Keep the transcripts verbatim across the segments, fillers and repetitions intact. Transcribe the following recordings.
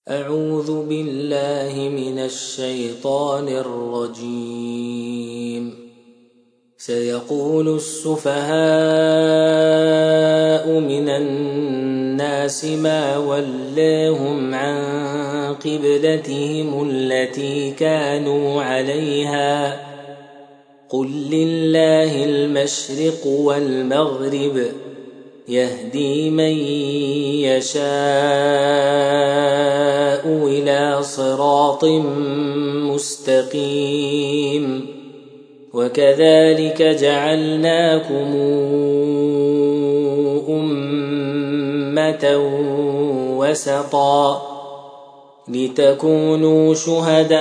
أعوذ بالله من الشيطان الرجيم. سيقول السفهاء من الناس ما ولاهم عن قبلتهم التي كانوا عليها قل لله المشرق والمغرب يهدي من يشاء إلى صراط مستقيم. وكذلك جعلناكم أمة وسطا لتكونوا شهداء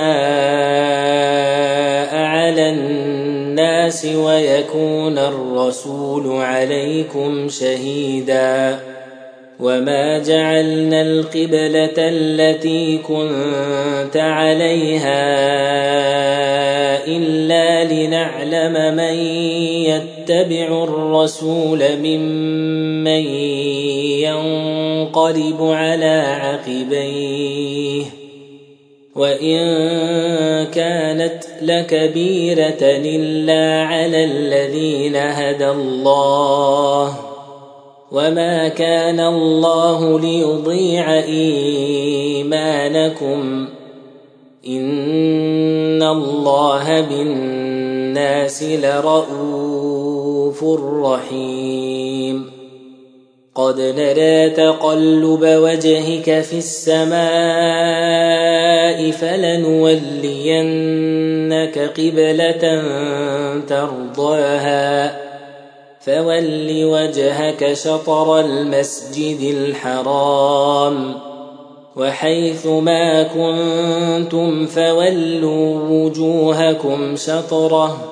على الناس ويكون الرسول عليكم شهيدا. وما جعلنا القبلة التي كنت عليها إلا لنعلم من يتبع الرسول ممن ينقلب على عقبيه وإن كانت لكبيرة إلا على الذين هدى الله وما كان الله ليضيع إيمانكم إن الله بالناس لرءوف رحيم. قد نرى تقلب وجهك في السماء فلنولينك قبلة ترضاها فول وجهك شطر المسجد الحرام وحيث ما كنتم فولوا وجوهكم شطره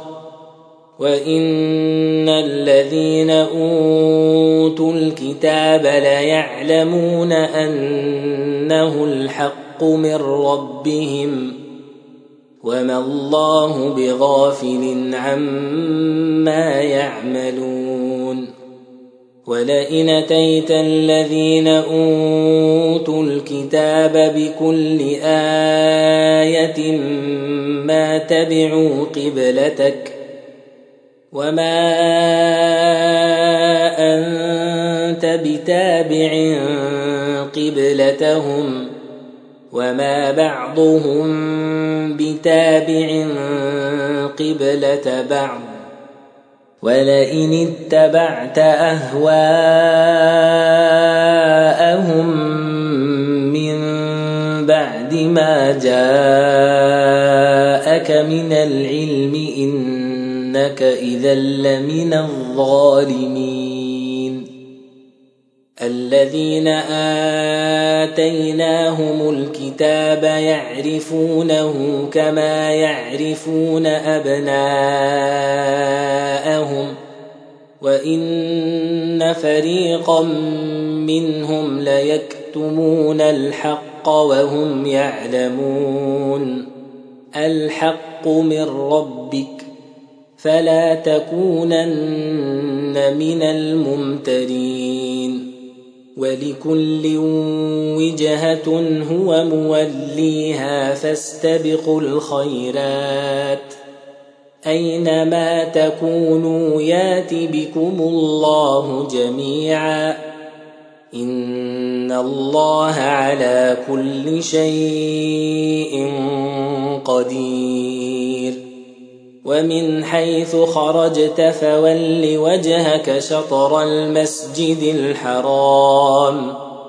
وإن الذين أوتوا الكتاب ليعلمون أنه الحق من ربهم وما الله بغافل عما يعملون. ولئن أتيت الذين أوتوا الكتاب بكل آية ما تبعوا قبلتك وما أنت بتابع قبلتهم وما بعضهم بتابع قبلة بعض ولئن اتبعت أهواءهم من بعد ما جاءك من العلم إنك إذا لمن الظالمين. الذين آتيناهم الكتاب يعرفونه كما يعرفون أبناءهم وإن فريقا منهم ليكتمون الحق وهم يعلمون. الحق من ربك فلا تكونن من الممترين. ولكل وجهة هو موليها فاستبقوا الخيرات أينما تكونوا يات بكم الله جميعا إن الله على كل شيء قدير. ومن حيث خرجت فول وجهك شطر المسجد الحرام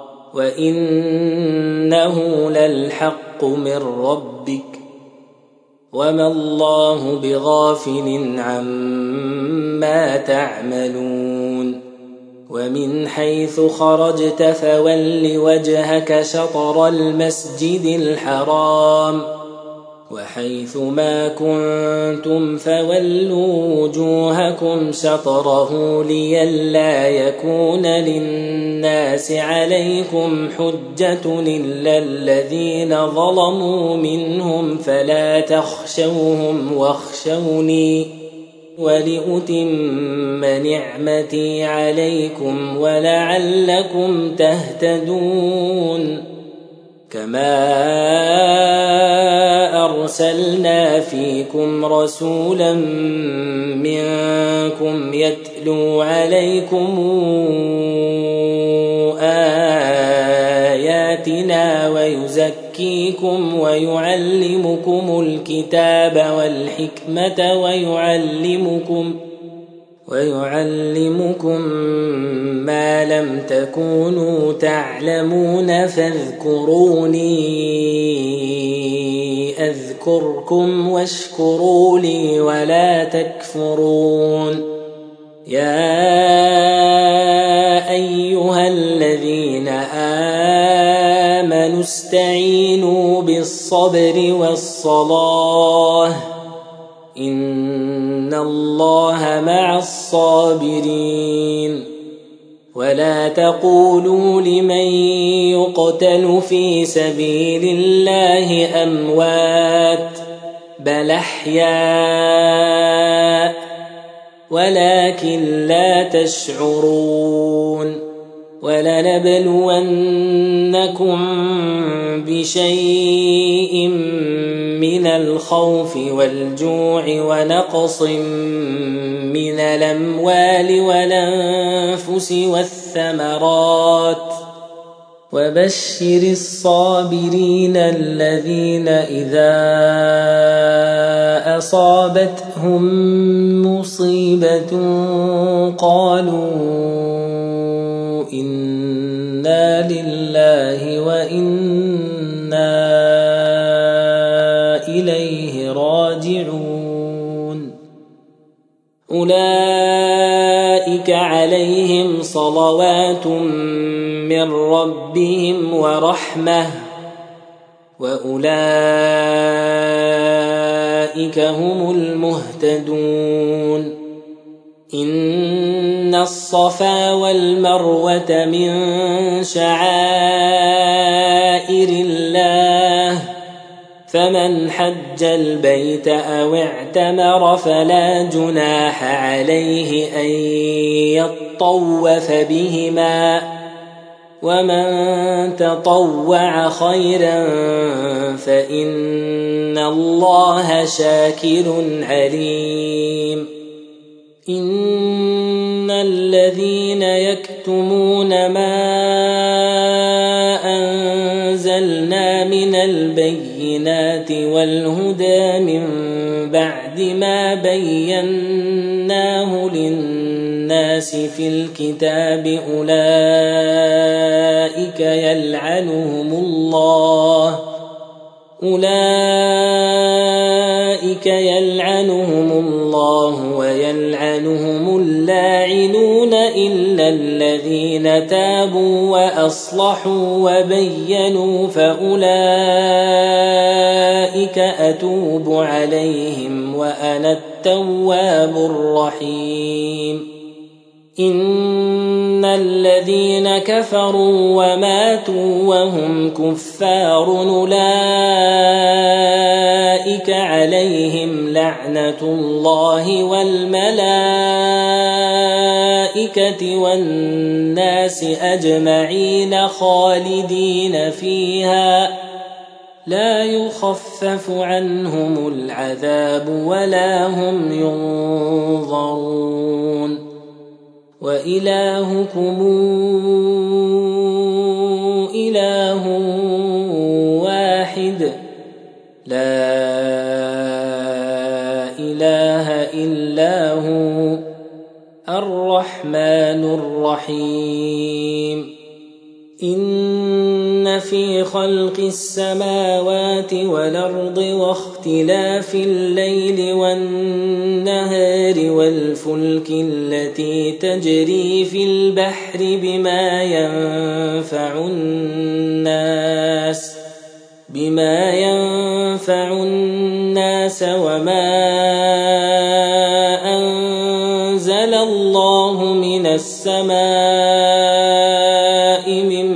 وإنه للحق من ربك وما الله بغافل عما تعملون. ومن حيث خرجت فول وجهك شطر المسجد الحرام وحيث ما كنتم فولوا وجوهكم شطره لئلا يكون للناس عليكم حجة إلا الذين ظلموا منهم فلا تخشوهم واخشوني ولأتم نعمتي عليكم ولعلكم تهتدون. كما أرسلنا فيكم رسولا منكم يتلو عليكم آياتنا ويزكيكم ويعلمكم الكتاب والحكمة ويعلمكم ويعلمكم ما لم تكونوا تعلمون فاذكروني أذكركم واشكروا لي ولا تكفرون. يا أيها الذين آمنوا استعينوا بالصبر والصلاة إن الله مع الصابرين. ولا تقولوا لمن يقتل في سبيل الله أموات بل أحياء ولكن لا تشعرون. ولنبلونكم بشيء من الخوف والجوع ونقص من الأموال والأنفس والثمرات وبشر الصابرين الذين إذا أصابتهم مصيبة قالوا إنا لله وإنا إليه راجعون. أولئك عليهم صلوات من ربهم ورحمة وأولئك هم المهتدون. إن الصفا والمروة من شعائر الله فمن حج البيت أو اعتمر فلا جناح عليه أن يطوف بهما ومن تطوع خيرا فإن الله شاكر عليم. إن الذين يكتمون ما أنزلنا من البينات والهدى من بعد ما بيناه للناس في الكتاب أولئك يلعنهم الله أولئك يلعنهم الله ويلعنهم اللاعنون إلا الذين تابوا وأصلحوا وبينوا فأولئك أتوب عليهم وأنا التواب الرحيم. إن الذين كفروا وماتوا وهم كفار أولئك عليهم لعنة الله والملائكة والناس أجمعين خالدين فيها لا يخفف عنهم العذاب ولا هم ينظرون. وإلهكم إله واحد لا إله إلا هو الرحمن الرحيم. إن في خلق السماوات والأرض واختلاف الليل والنهار والفلك التي تجري في البحر بما ينفع الناس بما ينفع الناس وما أنزل الله من السماء من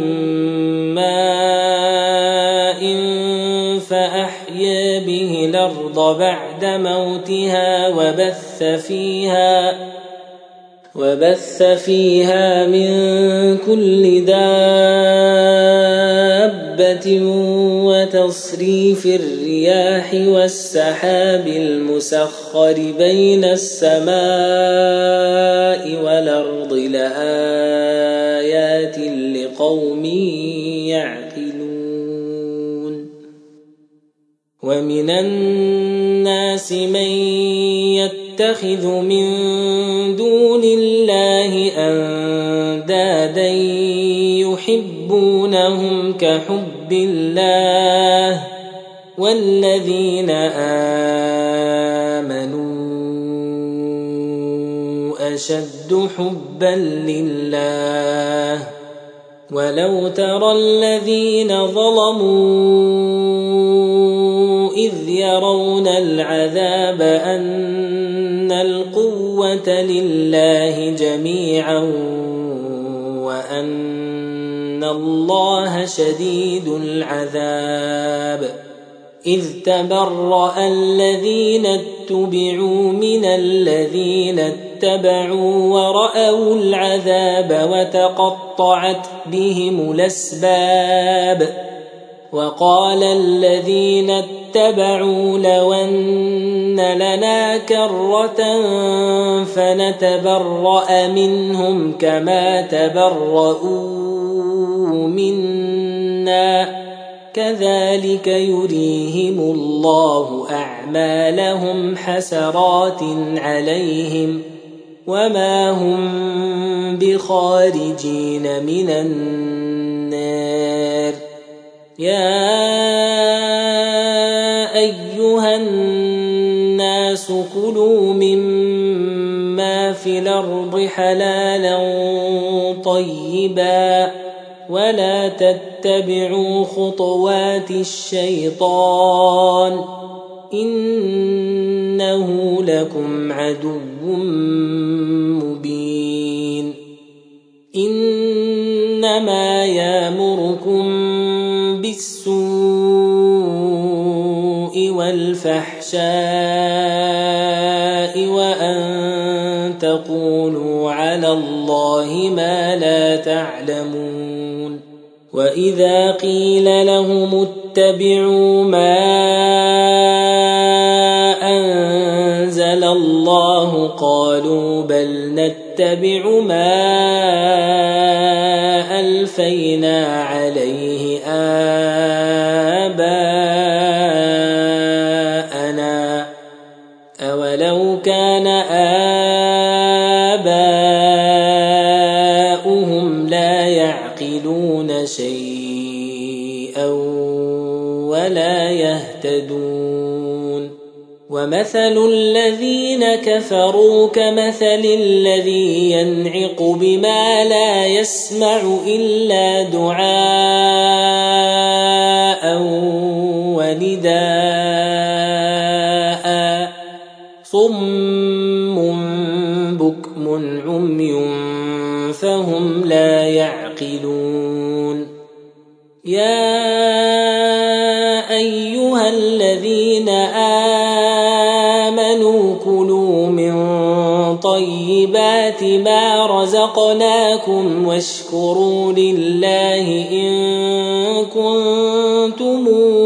ماء فأحيا به الأرض بعد موتها وبث فيها وبث فيها من كل دابة وتصريف الرياح والسحاب المسخر بين السماء والأرض لآيات لقوم يعقلون ومن الناس من يتخذ من دون الله أندادا يحبونهم كحب الله والذين آمنوا أشد حبا لله ولو ترى الذين ظلموا إذ يرون العذاب أن القوة لله جميعا وأن الله شديد العذاب إذ تبرأ الذين اتبعوا من الذين اتبعوا ورأوا العذاب وتقطعت بهم الأسباب وقال الذين اتبعوا لو أن لنا كرة فنتبرأ منهم كما تبرؤوا منا كذلك يريهم الله أعمالهم حسرات عليهم وما هم بخارجين من النار يا أيها الناس كلوا مما في الأرض حلالا طيبا ولا تتبعوا خطوات الشيطان إنه لكم عدو مبين إنما يأمركم بالسوء والفحشاء وأن تقولوا على الله ما لا تعلمون وإذا قيل لهم اتبعوا ما أنزل الله قالوا بل نتبع ما ألفينا عليه آباءنا أولو كان آباؤهم لا يعقلون شيئا ولا يهتدون ومثل الذين كفروا كمثل الذي ينعق بما لا يسمع إلا دعاء ونداء صم بكم عمي فهم لا يعقلون يا أيها الذين آمنوا كلوا من طيبات ما رزقناكم واشكروا لله إن كنتم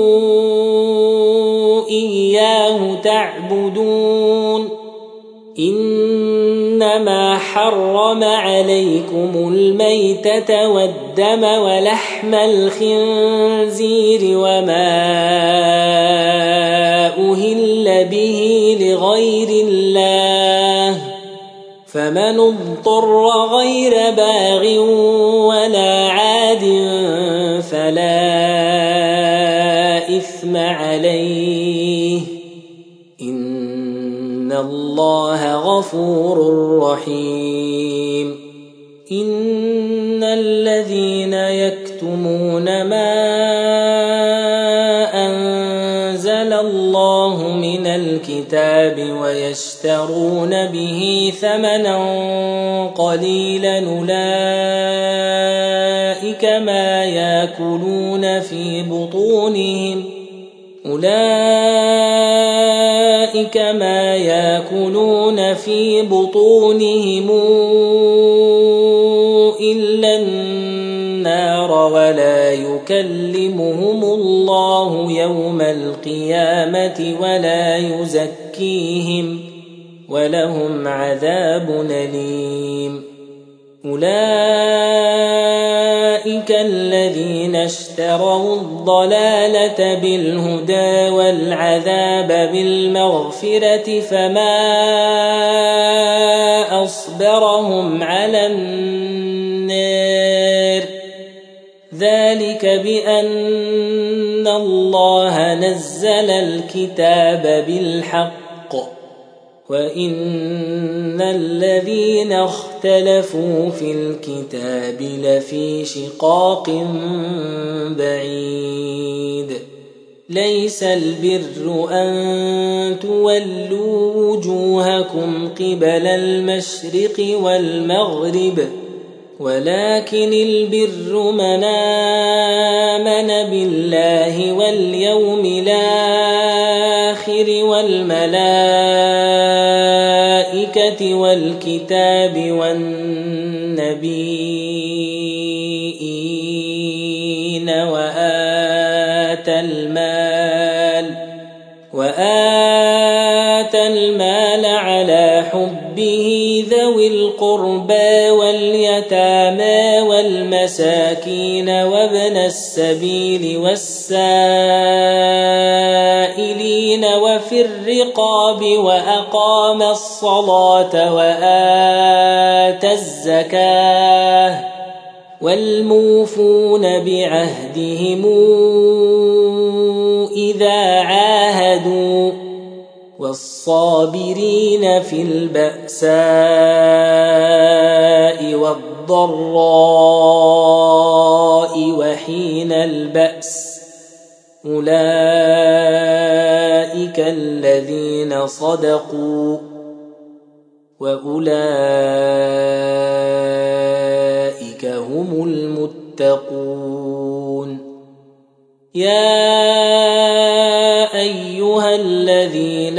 إياه تعبدون إنما حرم عليكم الميتة والدم ولحم الخنزير وما أهل به لغير الله فمن اضطر غير باغ ولا عاد فلا إثم عليه إن الله غفور رحيم إن الذين يكتمون ما أنزل الله من الكتاب ويشترون به ثمنا قليلا أولئك ما يأكلون في بطونهم أولئك أولئك ما يأكلون في بطونهم إلا النار ولا يكلمهم الله يوم القيامة ولا يزكيهم ولهم عذاب أليم أولئك الذين اشتروا الضلالة بالهدى والعذاب بالمغفرة فما أصبرهم على النار ذلك بأن الله نزل الكتاب بالحق وإن الذين اختلفوا في الكتاب لفي شقاق بعيد ليس البر أن تولوا وجوهكم قبل المشرق والمغرب ولكن البر من آمن بالله واليوم الآخر والملائكة والكتاب والنبيين وآتى المال وآتى المال على حبه ذوي القربى واليتامى والمساكين وابن السبيل والسائلين وفي الرقاب وأقام الصلاة وآتى الزكاة والموفون بعهدهم إذا عاهدوا والصابرين في البأساء والضراء وحين البأس أولئك الذين صدقوا وأولئك هم المتقون يا أيها الذين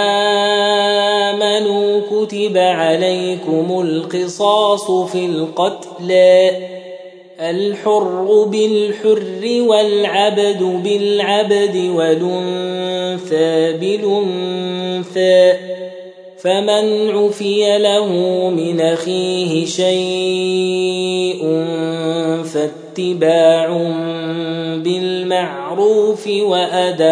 آمنوا كتب عليكم القصاص في القتلى الحر بالحر والعبد بالعبد والأنثى بالأنثى فمن عفي له من أخيه شيء فاتباع بالمعروف وأداء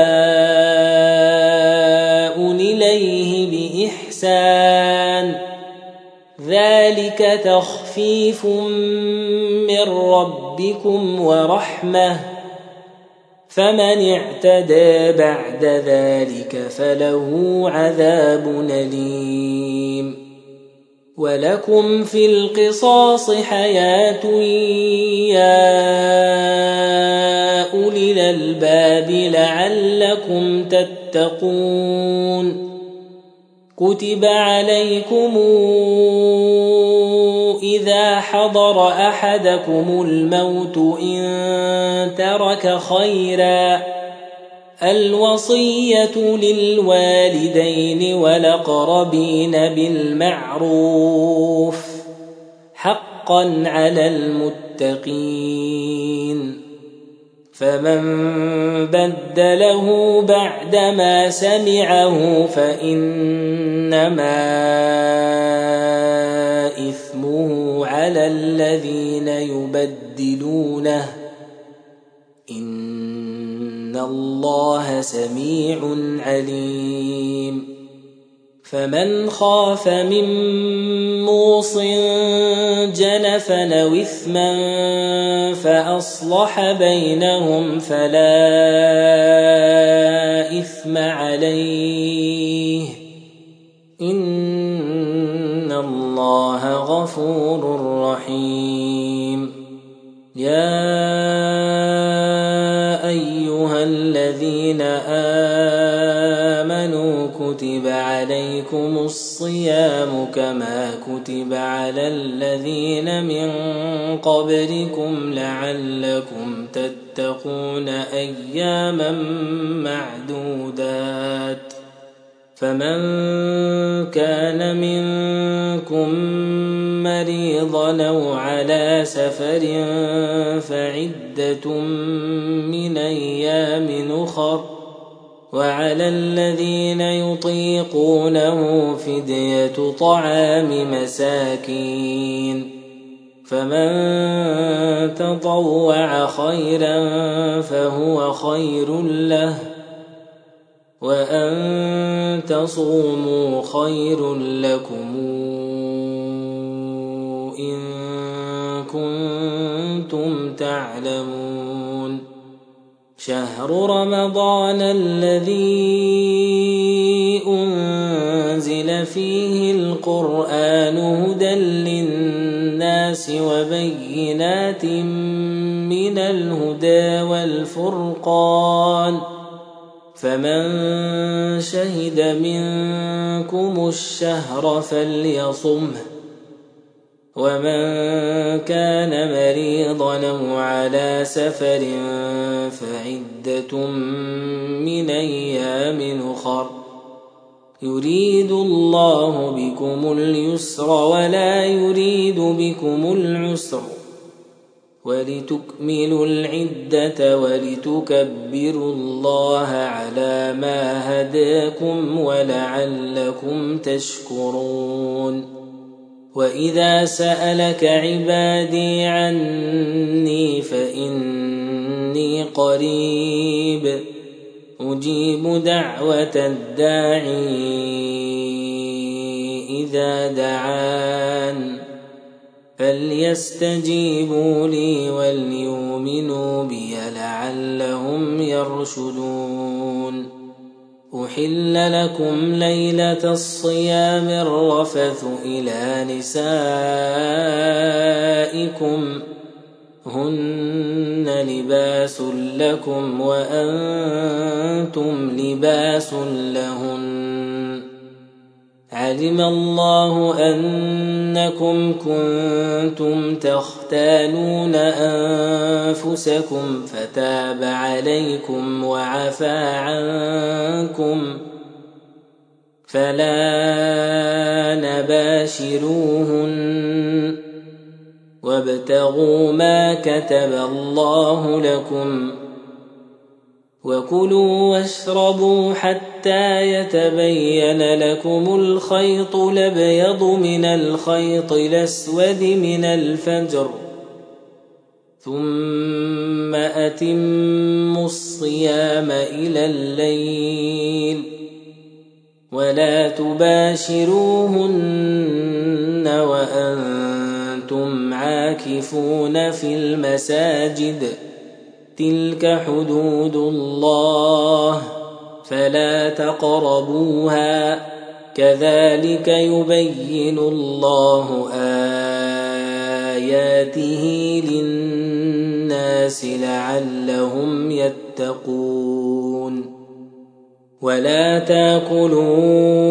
إليه بإحسان ذلك تخفيف من ربكم ورحمة فمن اعتدى بعد ذلك فله عذاب أليم ولكم في القصاص حياة يا أولي الألباب لعلكم تتقون كتب عليكم إذا حضر أحدكم الموت إن ترك خيرا الوصية للوالدين والأقربين بالمعروف حقا على المتقين فمن بدله بعدما سمعه فإنما إثمه على الذين يبدلونه إن الله سميع عليم فمن خاف من موص جنفا أو إثما فأصلح بينهم فلا إثم عليه إن الله غفور رحيم يا أيها الذين آمنوا كتب عليكم الصيام كما كتب على الذين من قبلكم لعلكم تتقون أياما معدودات فمن كان منكم مريضا أو على سفر فعدة من أيام أخر وعلى الذين يطيقونه فدية طعام مساكين فمن تطوع خيرا فهو خير له وأن تصوموا خير لكم إن كنتم تعلمون شهر رمضان الذي أنزل فيه القرآن هدى للناس وبينات من الهدى والفرقان فمن شهد منكم الشهر فليصمه ومن كان مريضا أو على سفر فعدة من أيام أخر يريد الله بكم اليسر ولا يريد بكم العسر ولتكملوا العدة ولتكبروا الله على ما هداكم ولعلكم تشكرون وإذا سألك عبادي عني فإني قريب أجيب دعوة الداعي إذا دعان فليستجيبوا لي وليؤمنوا بي لعلهم يرشدون أحل لكم ليلة الصيام الرفث إلى نسائكم هن لباس لكم وأنتم لباس لهن علم الله أنكم كنتم تختانون أنفسكم فتاب عليكم وعفى عنكم فلا نباشروهن وابتغوا ما كتب الله لكم وكلوا واشربوا حتى يتبين لكم الخيط الأبيض من الخيط الأسود من الفجر ثم أتموا الصيام إلى الليل ولا تباشروهن وأنتم عاكفون في المساجد تلك حدود الله فلا تقربوها كذلك يبين الله آياته للناس لعلهم يتقون ولا تاكلوا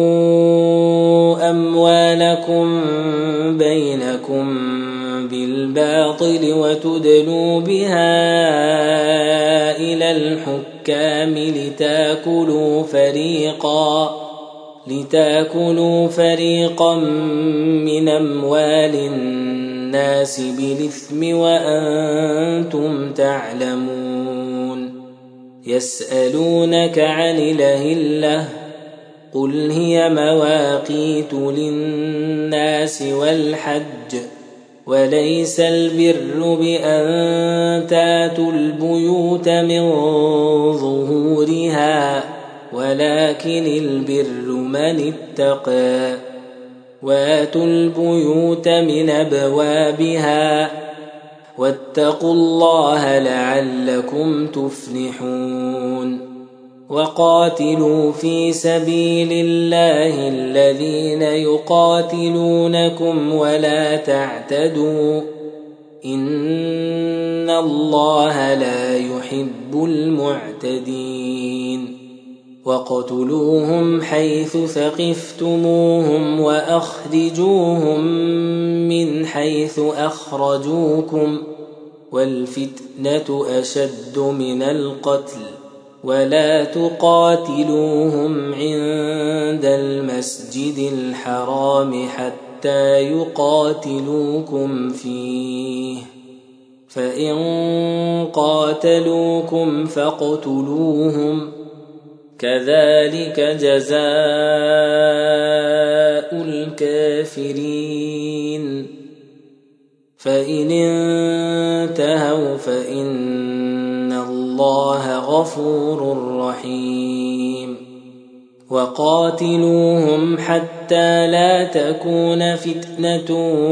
أموالكم بينكم بالباطل وتدلوا بها إلى الحكام لتاكلوا فريقا لتاكلوا فريقا من أموال الناس بالإثم وأنتم تعلمون يسألونك عن الأهلة قل هي مواقيت للناس والحج وليس البر بأن تاتوا البيوت من ظهورها ولكن البر من اتقى واتوا البيوت من أبوابها واتقوا الله لعلكم تفلحون وقاتلوا في سبيل الله الذين يقاتلونكم ولا تعتدوا إن الله لا يحب المعتدين واقتلوهم حيث ثقفتموهم وأخرجوهم من حيث أخرجوكم والفتنة أشد من القتل ولا تقاتلوهم عند المسجد الحرام حتى يقاتلوكم فيه فإن قاتلوكم فاقتلوهم كذلك جزاء الكافرين فإن انتهوا فإن الله غفور رحيم وقاتلوهم حتى لا تكون فتنة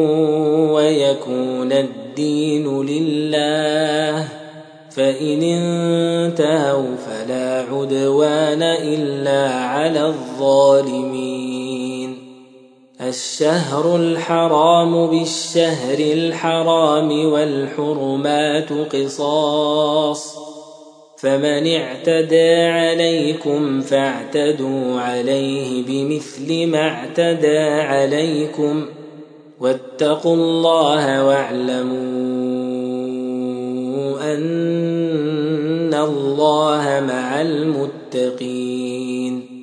ويكون الدين لله فإن انتهوا فلا عدوان إلا على الظالمين الشهر الحرام بالشهر الحرام والحرمات قصاص فمن اعتدى عليكم فاعتدوا عليه بمثل ما اعتدى عليكم واتقوا الله واعلموا أن الله مع المتقين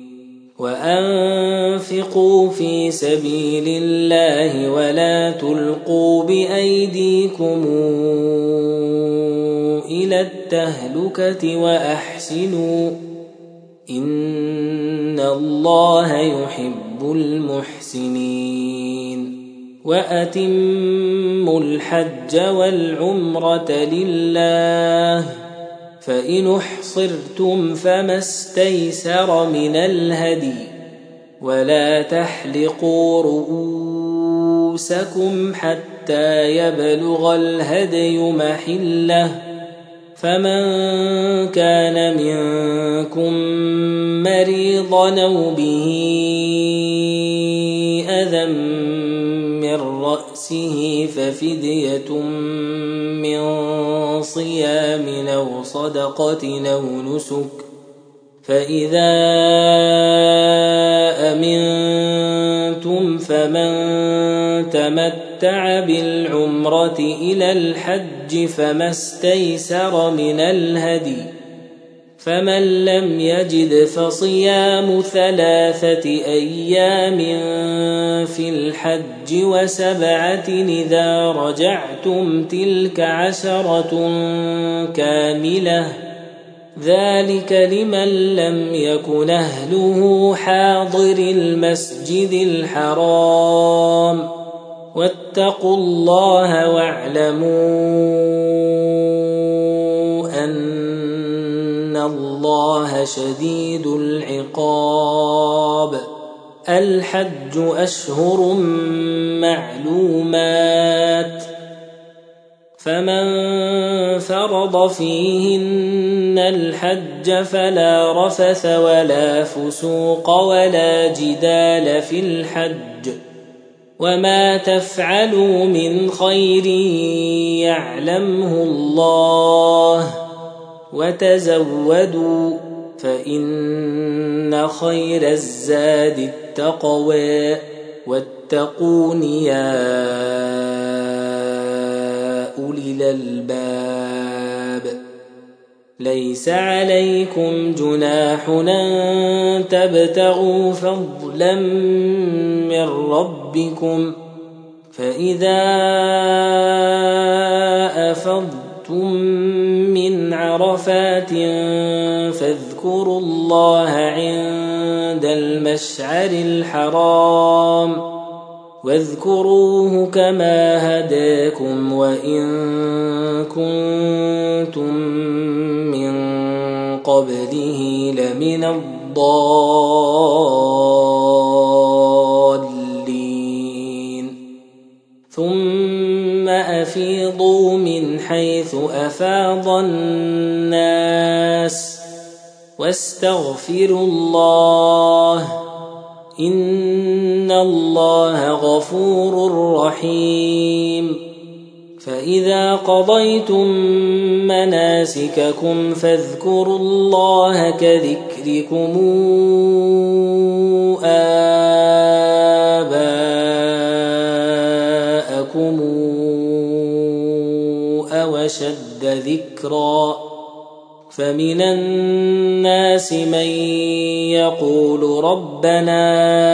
وأنفقوا في سبيل الله ولا تلقوا بأيديكم إلى التهلكة وأحسنوا إن الله يحب المحسنين وأتموا الحج والعمرة لله فإن احصرتم فما استيسر من الهدي ولا تحلقوا رؤوسكم حتى يبلغ الهدي محله فمن كان منكم مريضا أو به أذى من رأسه ففدية من صيام أو صدقة أو نسك فإذا أمنتم فمن تمتع بالعمرة إلى الحج فما استيسر من الهدي فمن لم يجد فصيام ثلاثة أيام في الحج وسبعة إذا رجعتم تلك عشرة كاملة ذلك لمن لم يكن أهله حاضر المسجد الحرام واتقوا الله واعلموا أن الله شديد العقاب الحج أشهر معلومات فمن فرض فيهن الحج فلا رفث ولا فسوق ولا جدال في الحج وما تفعلوا من خير يعلمه الله وتزودوا فإن خير الزاد التقوى واتقون يا أولي الألباب ليس عليكم جناح أن تبتغوا فضلا من ربكم فإذا أفضتم من عرفات فاذكروا الله عند المشعر الحرام واذكروه كما هداكم وإن كنتم من قبله لمن الضالين ثم أفيضوا من حيث أفاض الناس واستغفروا الله إن الله غفور رحيم فإذا قضيتم مناسككم فاذكروا الله كذكركم آباءكم أو أشد ذكرا فمن الناس من يقول ربنا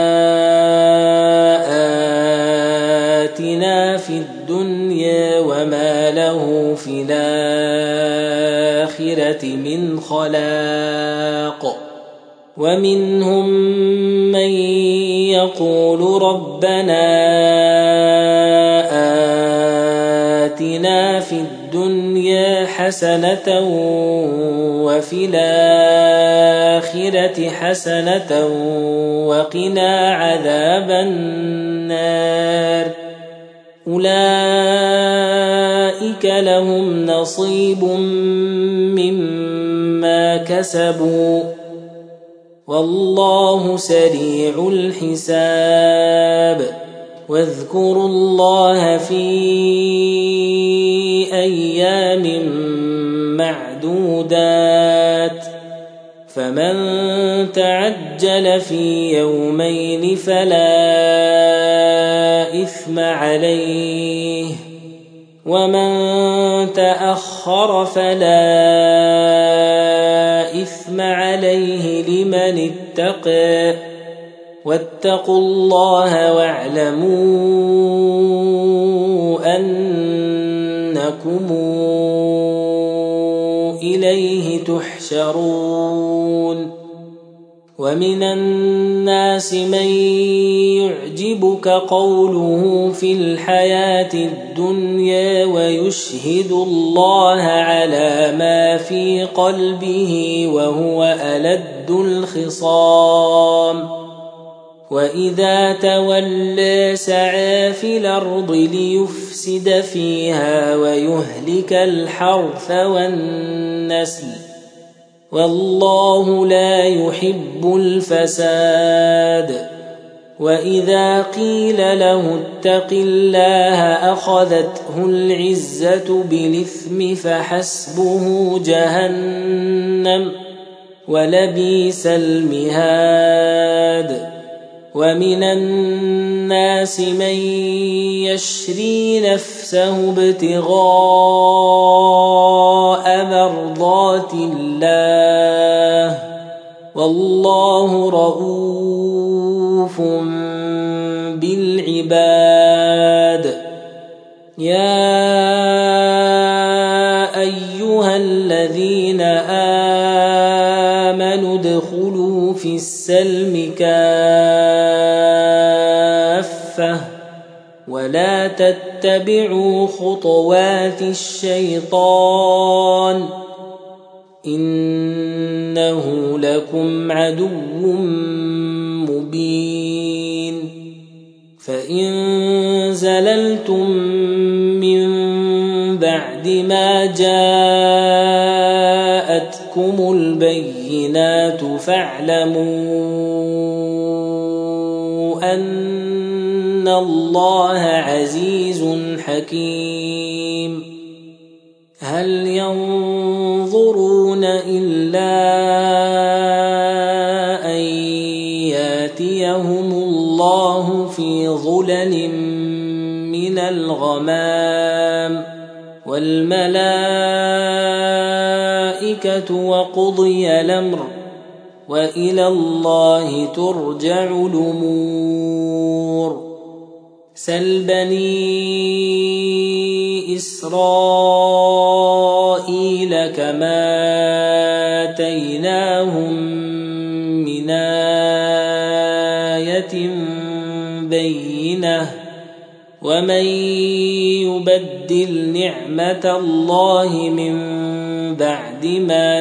آتنا في الدنيا وما له في الآخرة من خلاق ومنهم من يقول ربنا آتنا في الدنيا حسنة وفي الآخرة حسنة وقنا عذاب النار أولئك لهم نصيب مما كسبوا والله سريع الحساب واذكروا الله في أيام معدودات فمن تعجل في يومين فلا إثم عليه ومن تأخر فلا إثم عليه لمن اتقى واتقوا الله واعلموا أنكم إليه تحشرون ومن الناس من يعجبك قوله في الحياة الدنيا ويشهد الله على ما في قلبه وهو ألد الخصام وإذا تولى سعى في الأرض ليفسد فيها ويهلك الحرث والنسل والله لا يحب الفساد وإذا قيل له اتق الله أخذته العزة بالإثم فحسبه جهنم ولبئس المهاد ومن الناس من يشري نفسه ابتغاء مرضات الله والله رؤوف بالعباد يا أيها الذين آمنوا ادخلوا في السلم كافة ولا تتبعوا خطوات الشيطان إنه لكم عدو مبين فإن زللتم من بعد ما جاءتكم البينات فاعلموا أن الله عزيز حكيم هل ينظرون إلا أن ياتيهم الله في ظلل من الغمام والملائكة وقضي الأمر وإلى الله ترجع الأمور سل بني إسرائيل كما آتيناهم من آية بينة ومن يبدل نعمة الله من بعد ما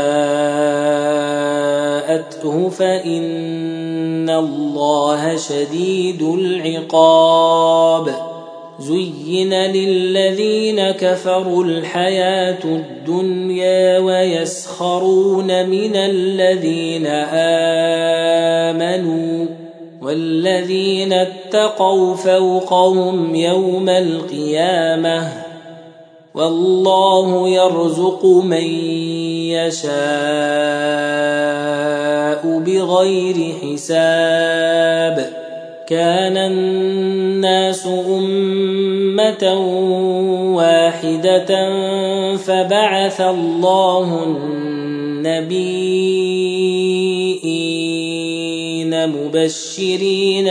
جاءته فإن الله شديد العقاب زين للذين كفروا الحياة الدنيا ويسخرون من الذين آمنوا والذين اتقوا فوقهم يوم القيامة والله يرزق من يشاء بغير حساب كان الناس أمة واحدة فبعث الله النبيين مبشرين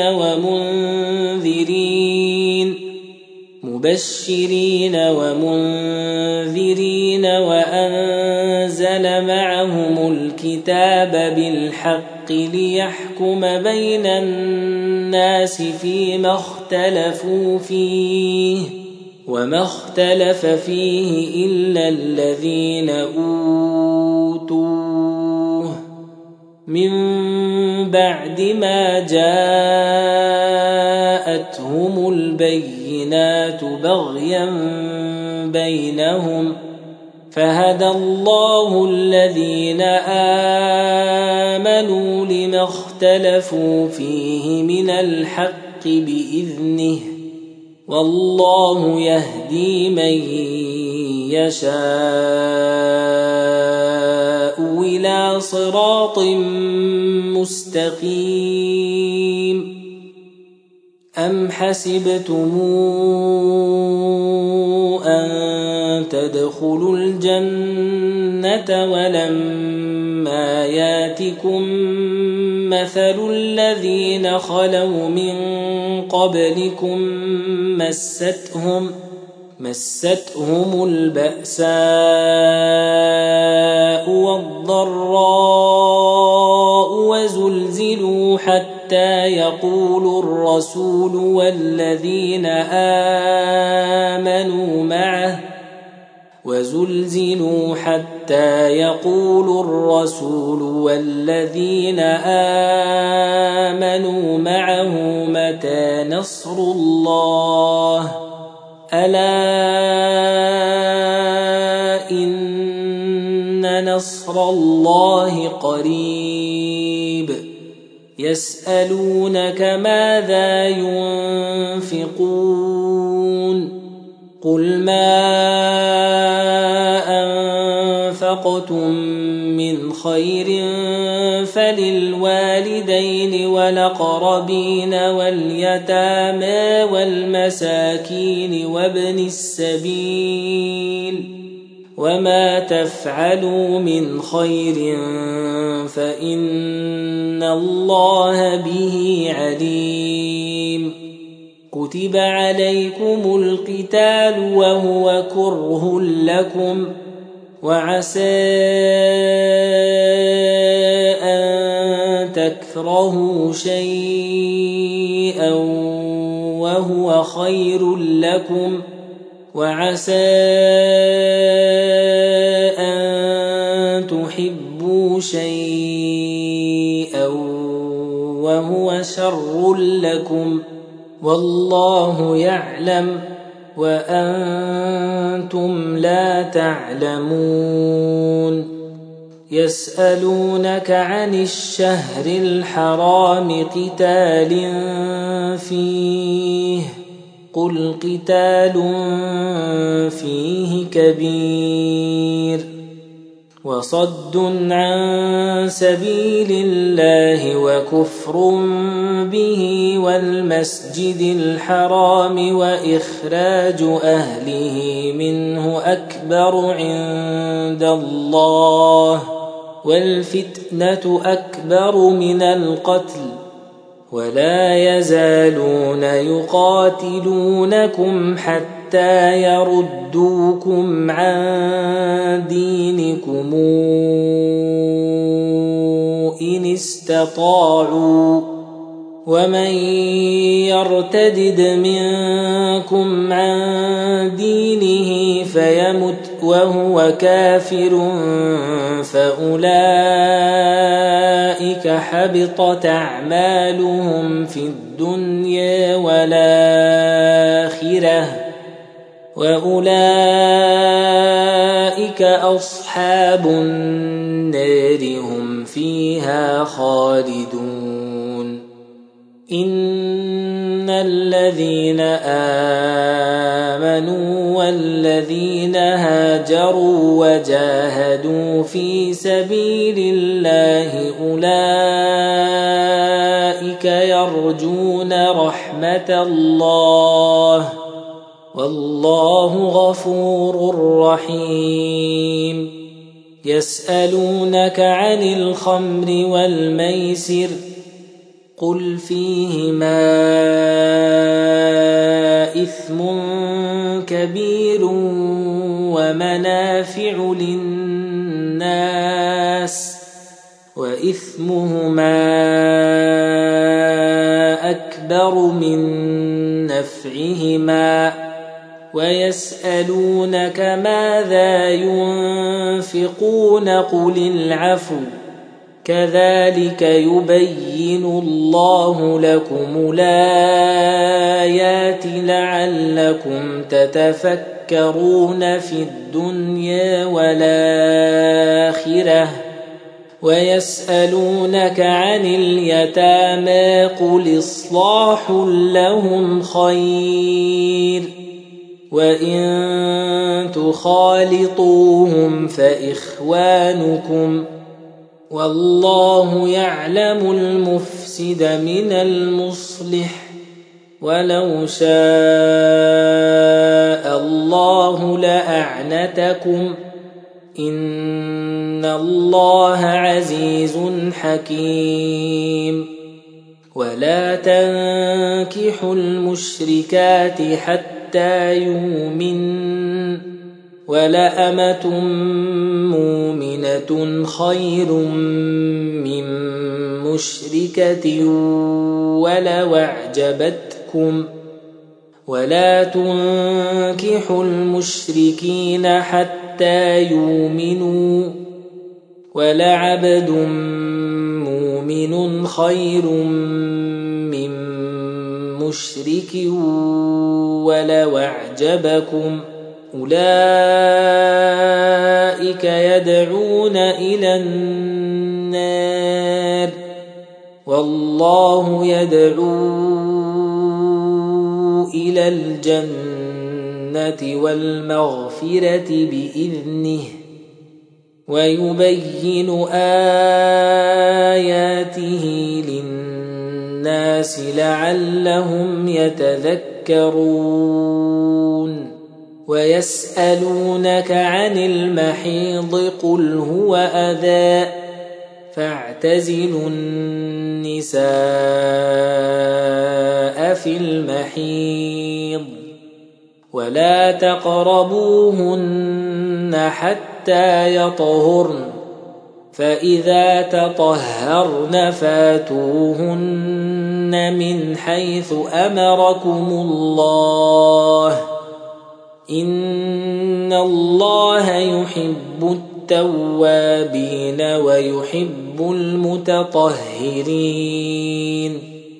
ومنذرين مبشرين ومنذرين وأنزل معهم الكتاب بالحق ليحكم بين الناس فيما اختلفوا فيه وما اختلف فيه إلا الذين أوتوه من بعد ما جاءتهم البينات بغيا بينهم فهدى الله الذين آمنوا لما اختلفوا فيه من الحق بإذنه والله يهدي من يشاء إلى صراط مستقيم أم حسبتم أن تدخلوا الجنة ولما ياتكم مثل الذين خلوا من قبلكم مستهم مستهم البأساء والضراء وزلزلوا حتى يقول الرسول والذين آمنوا معه وزلزلوا حتى يقول الرسول والذين آمنوا معه متى نصر الله ألا إن نصر الله قريب يسألونك ماذا ينفقون قل ما أنفقتم من خير فللوالدين والأقربين واليتامى والمساكين وابن السبيل وما تفعلوا من خير فإن الله به عليم كتب عليكم القتال وهو كره لكم وعسى أن تكرهوا شيئا وهو خير لكم وعسى أن تحبوا شيئا وهو شر لكم والله يعلم وأنتم لا تعلمون يسألونك عن الشهر الحرام قتال فيه قل قتال فيه كبير وصد عن سبيل الله وكفر به والمسجد الحرام وإخراج أهله منه أكبر عند الله والفتنة أكبر من القتل ولا يزالون يقاتلونكم حتى يردوكم عن دينكم إن استطاعوا ومن يرتدد منكم عن دينه فيمت وهو كافر فأولئك حبطت أعمالهم في الدنيا والآخرة وأولئك أصحاب النار هم فيها خالدون إن الذين آمنوا والذين هاجروا وجاهدوا في سبيل الله أولئك يرجون رحمة الله والله غفور رحيم يسألونك عن الخمر والميسر قل فيهما إثم كبير ومنافع للناس وإثمهما أكبر من نفعهما ويسألونك ماذا ينفقون قل العفو كذلك يبين الله لكم الآيات لعلكم تتفكرون في الدنيا والآخرة ويسألونك عن اليتامى قل إصلاح لهم خير وإن تخالطوهم فإخوانكم والله يعلم المفسد من المصلح ولو شاء الله لأعنتكم إن الله عزيز حكيم ولا تنكحوا المشركات حتى يؤمنن ولأمة مؤمنة خير من مشركة ولو أعجبتكم ولا تنكحوا المشركين حتى يؤمنوا ولعبد مؤمن خير من مشرك ولو أعجبكم أولئك يدعون إلى النار والله يدعو إلى الجنة والمغفرة بإذنه ويبين آياته للناس لعلهم يتذكرون ويسألونك عن المحيض قل هو أذى فاعتزلوا النساء في المحيض ولا تقربوهن حتى يطهرن فإذا تطهرن فاتوهن من حيث أمركم الله إن الله يحب التوابين ويحب المتطهرين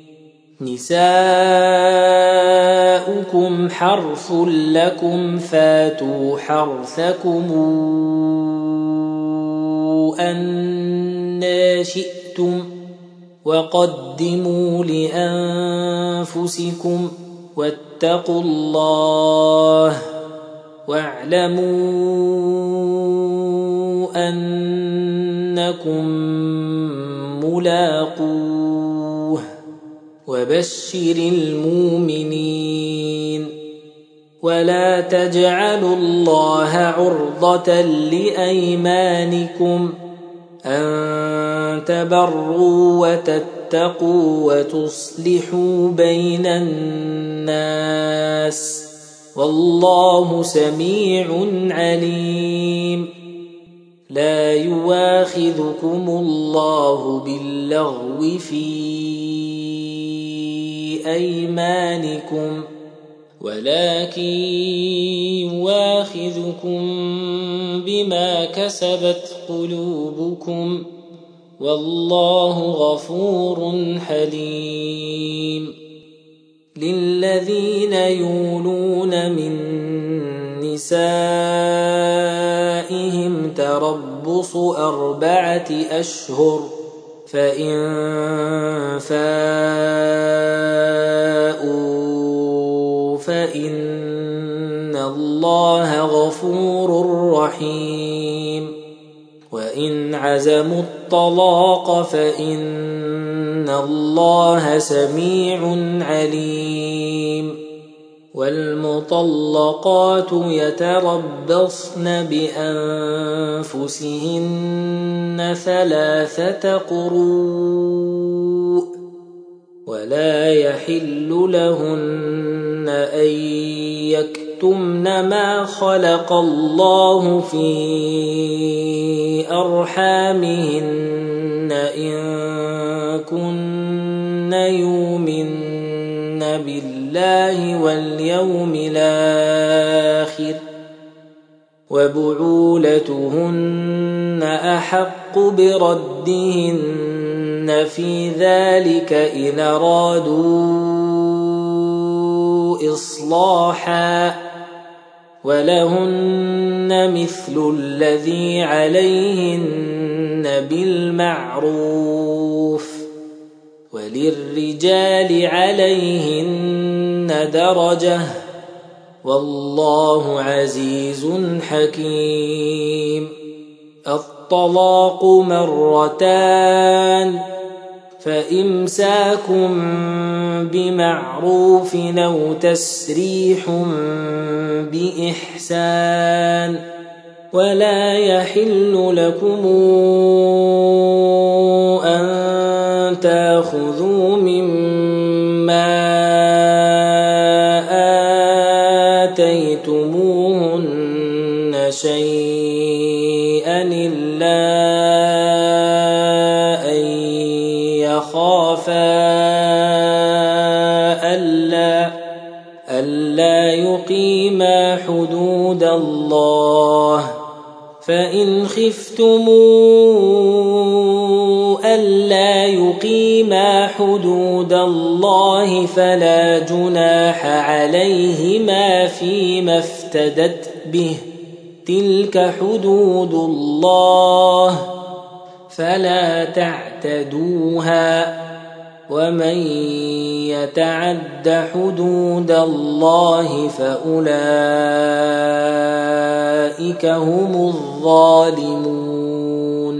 نساؤكم حرث لكم فاتوا حرثكم أنى شئتم وقدموا لأنفسكم واتقوا الله واعلموا أنكم ملاقوه وبشر المؤمنين ولا تجعلوا الله عرضة لأيمانكم أن تبروا وتتقوا وتصلحوا بين الناس والله سميع عليم لا يواخذكم الله باللغو في أيمانكم ولكن يواخذكم بما كسبت قلوبكم والله غفور حليم للذين يولون من نسائهم تربص أربعة أشهر فإن فاءوا فإن الله غفور رحيم وإن عزموا الطلاق فإن الله سميع عليم والمطلقات يتربصن بأنفسهن ثلاثة قروء ولا يحل لهن أن يكتمن ما خلق الله في أرحامهن إن كن يؤمن بالله واليوم الآخر وبعولتهن أحق بردهن في ذلك إن أرادوا إصلاحا ولهن مثل الذي عليهن بالمعروف وللرجال عليهن درجة والله عزيز حكيم. الطلاق مرتان فإمساك بمعروف أو تسريح بإحسان ولا يحل لكم أن تأخذوا مما آتيتموهن شيئا إلا أن يخافا ألا ألا يقيما حدود الله فإن خفتموا ألا يقيما حدود الله فلا جناح عليهما فيما افتدت به تلك حدود الله فلا تعتدوها ومن يتعد حدود الله فأولئك هم الظالمون.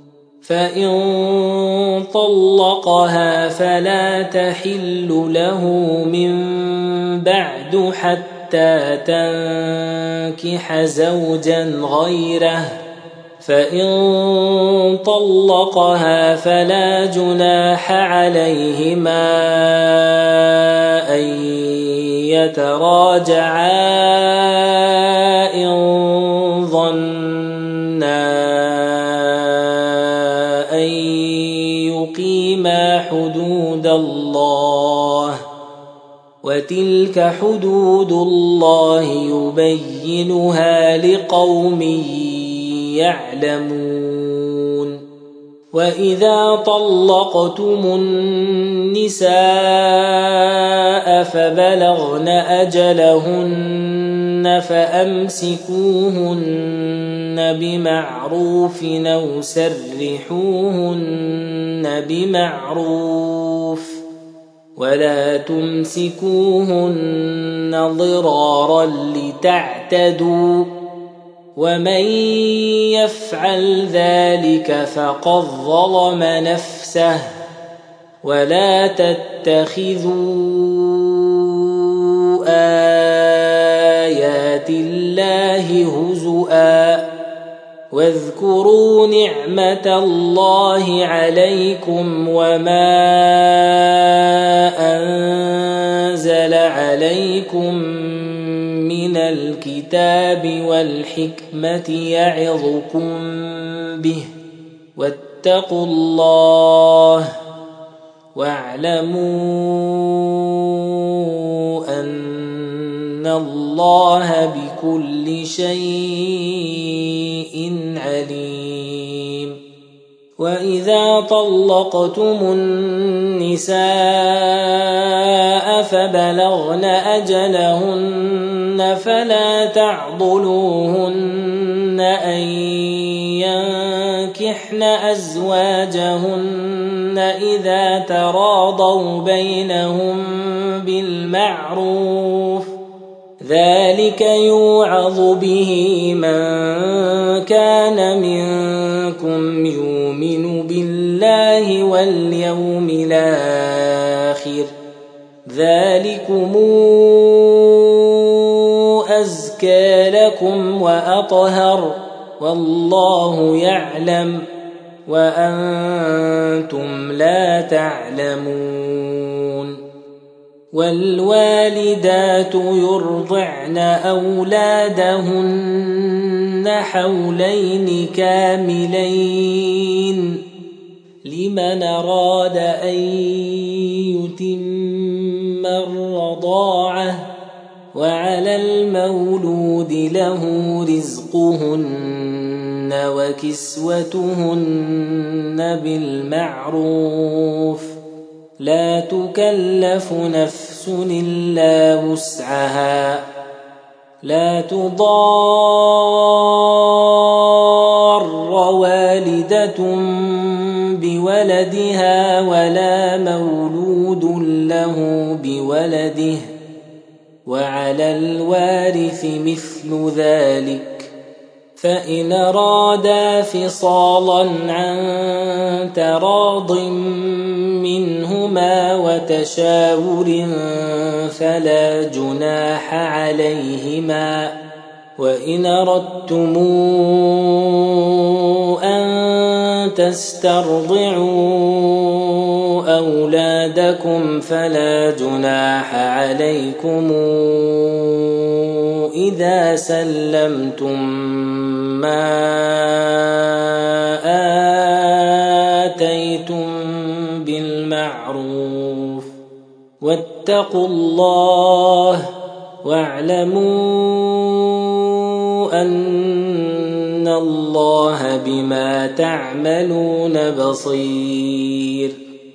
فإن طلقها فلا تحل له من بعد حتى تنكح زوجا غيره فإن طلقها فلا جناح عليهما أن يتراجعا إن ظنا أن يقيما حدود الله وتلك حدود الله يبينها لقوم يعلمون. وإذا طلقتم النساء فبلغن أجلهن فأمسكوهن بمعروف أو سرحوهن بمعروف ولا تمسكوهن ضرارا لتعتدوا ومن يفعل ذلك فقد ظلم نفسه ولا تتخذوا آيات الله هزؤا واذكروا نعمة الله عليكم وما أنزل عليكم من الكتاب والحكمة يعظكم به واتقوا الله واعلموا أن الله بكل شيء عليم. وإذا طلقتم النساء فبلغن أجلهن فلا تعضلوهن أن ينكحن أزواجهن إذا تراضوا بينهم بالمعروف ذلك يوعظ به من كان منكم يؤمن بالله واليوم الآخر ذلكم وأزكى لكم وأطهر والله يعلم وأنتم لا تعلمون. والوالدات يرضعن أولادهن حولين كاملين لمن أراد أن يتم الرضاعة وعلى المولود له رزقهن وكسوتهن بالمعروف لا تكلف نفس إلا وسعها لا تضار والدة بولدها ولا مولود له بولده وعلى الوارث مثل ذلك فإن أرادا فصالا عن تراض منهما وتشاور فلا جناح عليهما. وإن أردتم أن تسترضعوا أولادكم فلا جناح عليكم إذا سلمتم ما آتيتم بالمعروف واتقوا الله واعلموا أن الله بما تعملون بصير.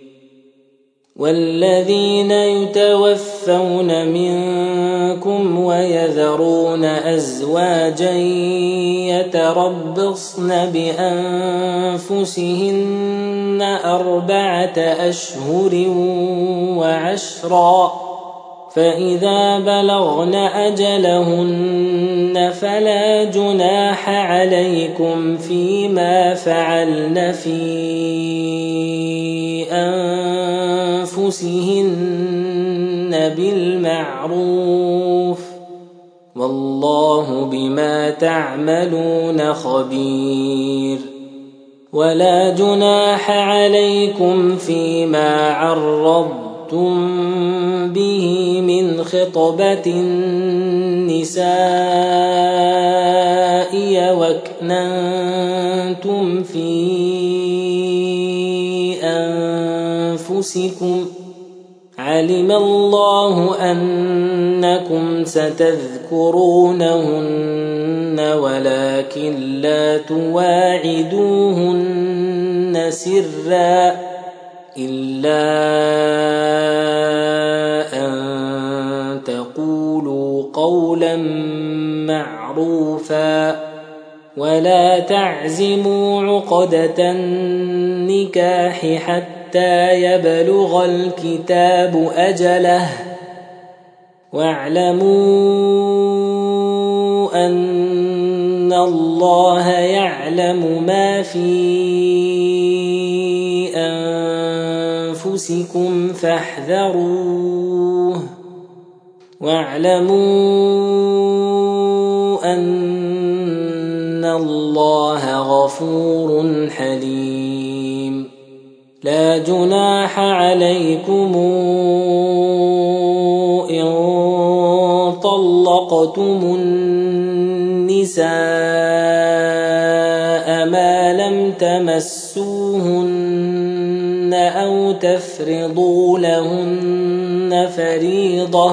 والذين يتوفون منكم ويذرون أزواجا يتربصن بأنفسهن أربعة أشهر وعشرا فإذا بلغن أجلهن فلا جناح عليكم فيما فعلن في أنفسهن بالمعروف والله بما تعملون خبير. ولا جناح عليكم فيما عرضتم به من خطبة النساء وأكننتم في أنفسكم علم الله أنكم ستذكرونهن ولكن لا تواعدوهن سرا إلا أن تقولوا قولا معروفا ولا تعزموا عقدة النكاح حتى يبلغ الكتاب أجله واعلموا أن الله يعلم ما في أنفسكم فاحذروه واعلموا أن الله غفور حليم. لا جناح عليكم إن طلقتم النساء ما لم تمسوهن أو تفرضوا لهن فريضة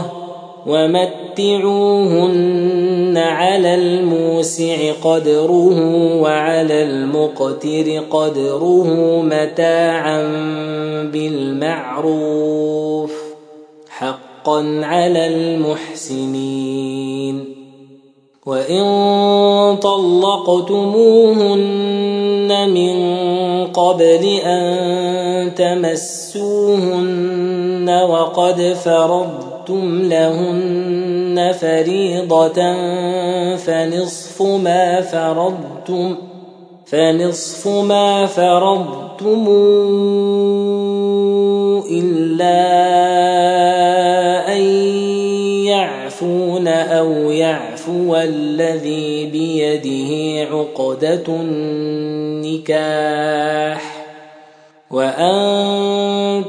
ومتعوهن على الموسع قدره وعلى المقتر قدره متاعا بالمعروف حقا على المحسنين. وإن طلقتموهن من قبل أن تمسوهن وقد فرضتم لهن فريضة فنصف ما فرضتم فنصف ما فرضتم إلا أن يعفون أو يعفو والذي بيده عقدة النكاح وأن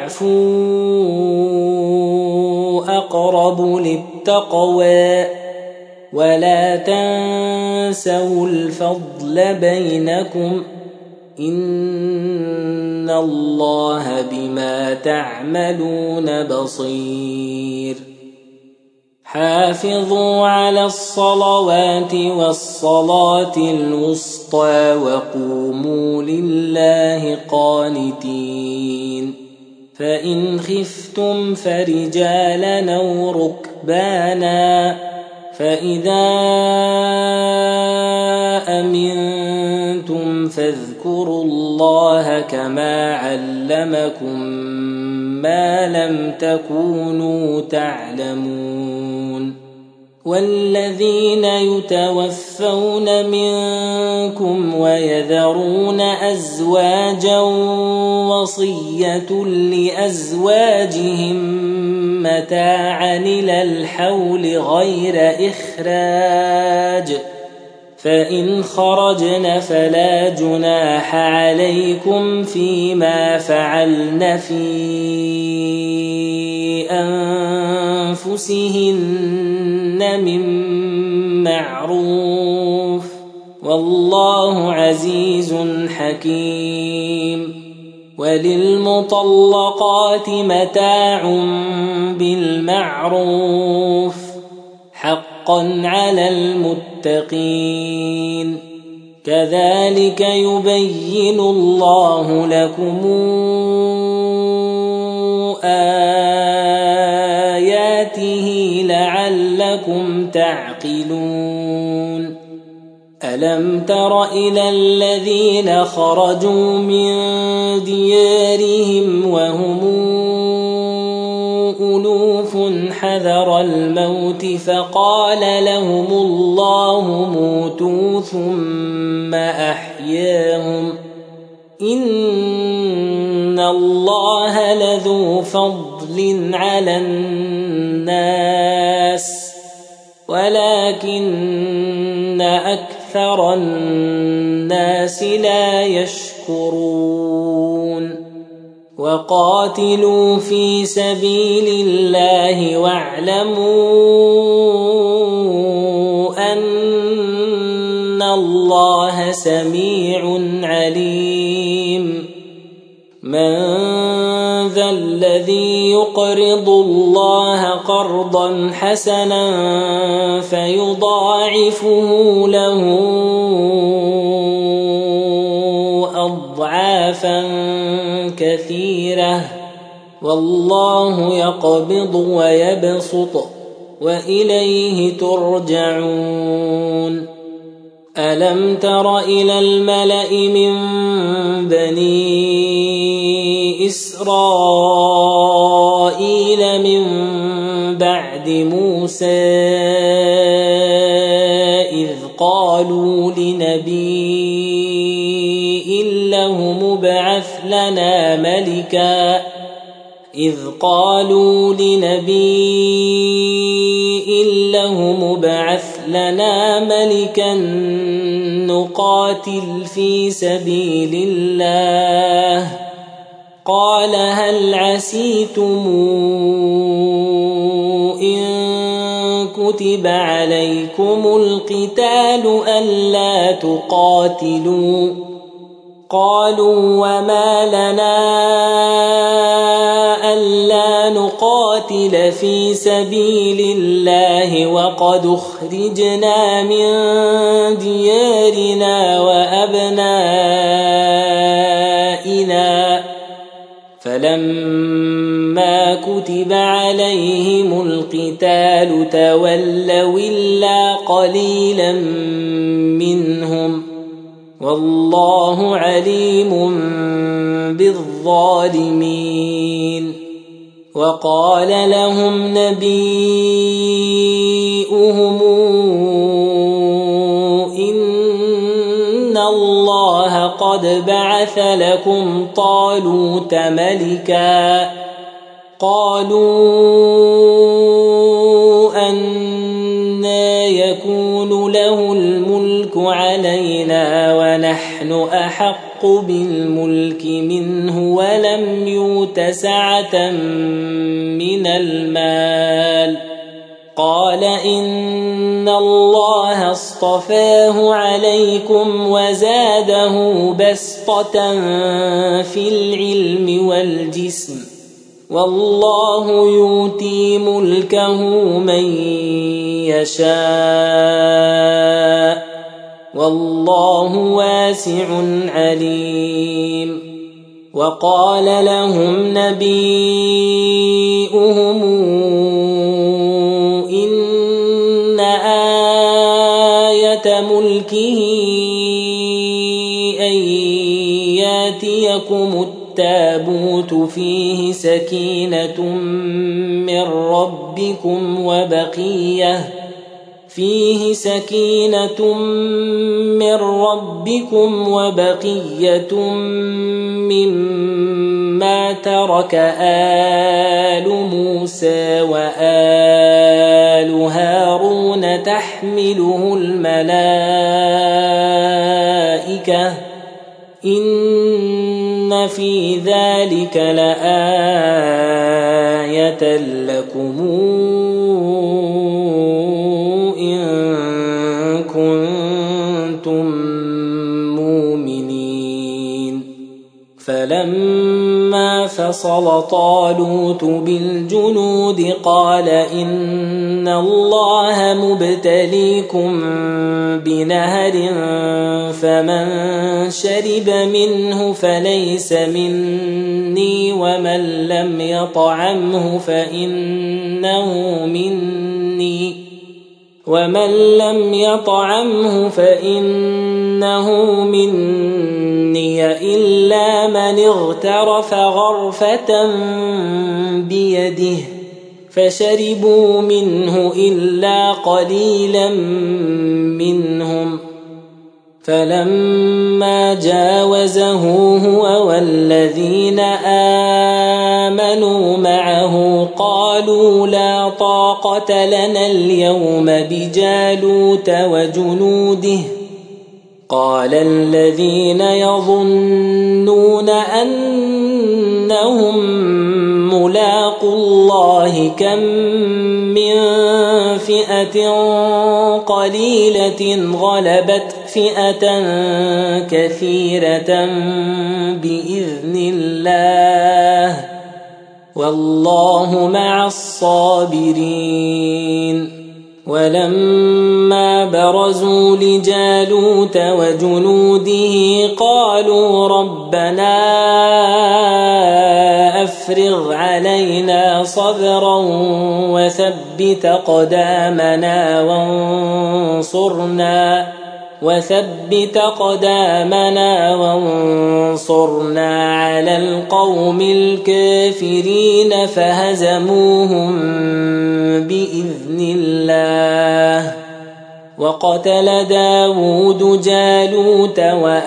تعفوا أقرب للتقوى ولا تنسوا الفضل بينكم إن الله بما تعملون بصير حافظوا على الصلوات والصلاة الوسطى وقوموا لله قانتين فإن خفتم فرجالا أو ركبانا فإذا أمنتم فاذكروا الله كما علمكم ما لم تكونوا تعلمون والذين يتوفون منكم ويذرون أزواجا وصية لأزواجهم متاعا إلى الحول غير إخراج فإن خرجن فلا جناح عليكم فيما فعلن في أنفسهن من معروف والله عزيز حكيم وللمطلقات متاع بالمعروف حقا على المتقين كذلك يبين الله لكم آياته لعلكم تعقلون ألم تر إلى الذين خرجوا من ديارهم وهم ألوف حذر الموت فقال لهم الله موتوا ثم أحياهم إن الله لذو فضل على الناس ولكن أكثر الناس لا يشكرون وقاتلوا في سبيل الله واعلموا أن الله سميع عليم من ذا الذي يقرض الله قرضا حسنا فيضاعفه له أضعافا كثيرة والله يقبض ويبسط وإليه ترجعون ألم تر إلى الملأ من بني إسرائيل من بعد موسى إذ قالوا لنبي له مبعث لنا ملكا إذ قالوا لنبي له مبعث لنا ملكا نقاتل في سبيل الله قال هل عسيتم إن كتب عليكم القتال ألا تقاتلوا قالوا وما لنا ألا نقاتل في سبيل الله وقد أخرجنا من ديارنا وأبنائنا فلما كتب عليهم القتال تولوا إلا قليلا منهم والله عليم بالظالمين وقال لهم نبيؤهم إن الله قد بعث لكم طالوت ملكا قالوا أنى يكون أحق بالملك منه ولم يؤت سعة من المال قال إن الله اصطفاه عليكم وزاده بسطة في العلم والجسم والله يؤتي ملكه من يشاء والله واسع عليم وقال لهم نبيؤهم إن آية ملكه أن ياتيكم التابوت فيه سكينة من ربكم وبقية فيه سكينة من ربكم وبقية مما ترك آل موسى وآل هارون تحمله الملائكة إن في ذلك لآية لكم إن كنتم مؤمنين فلما فصل طالوت بالجنود قال إن الله مبتليكم بنهر فمن شرب منه فليس مني ومن لم يطعمه فإنه مني ومن لم يطعمه فإنه مني إلا من اغترف غرفة بيده فشربوا منه إلا قليلا منهم فلما جاوزه هو والذين آمنوا معه قالوا لا طاقة لنا اليوم بجالوت وجنوده قال الذين يظنون أنهم ملاقو الله كم من فئة قليلة غلبت فئة كثيرة بإذن الله والله مع الصابرين ولما برزوا لجالوت وجنوده قالوا ربنا أفرغ علينا صبرا وثبت قدامنا وانصرنا وثبت قدامنا وانصرنا على القوم الكافرين فهزموهم بإذن الله وقتل داود جالوت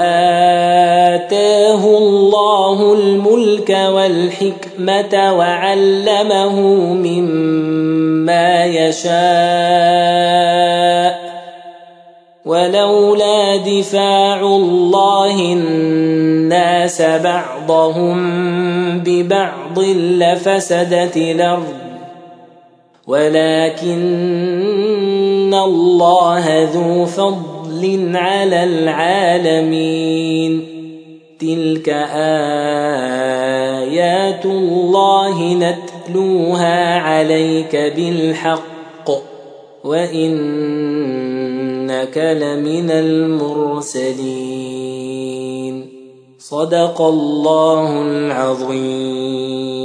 وآتاه الله الملك والحكمة وعلمه مما يشاء ولولا دفاع الله الناس بعضهم ببعض لفسدت الأرض ولكن الله ذو فضل على العالمين تلك آيات الله نتلوها عليك بالحق وإنك لمن المرسلين صدق الله العظيم.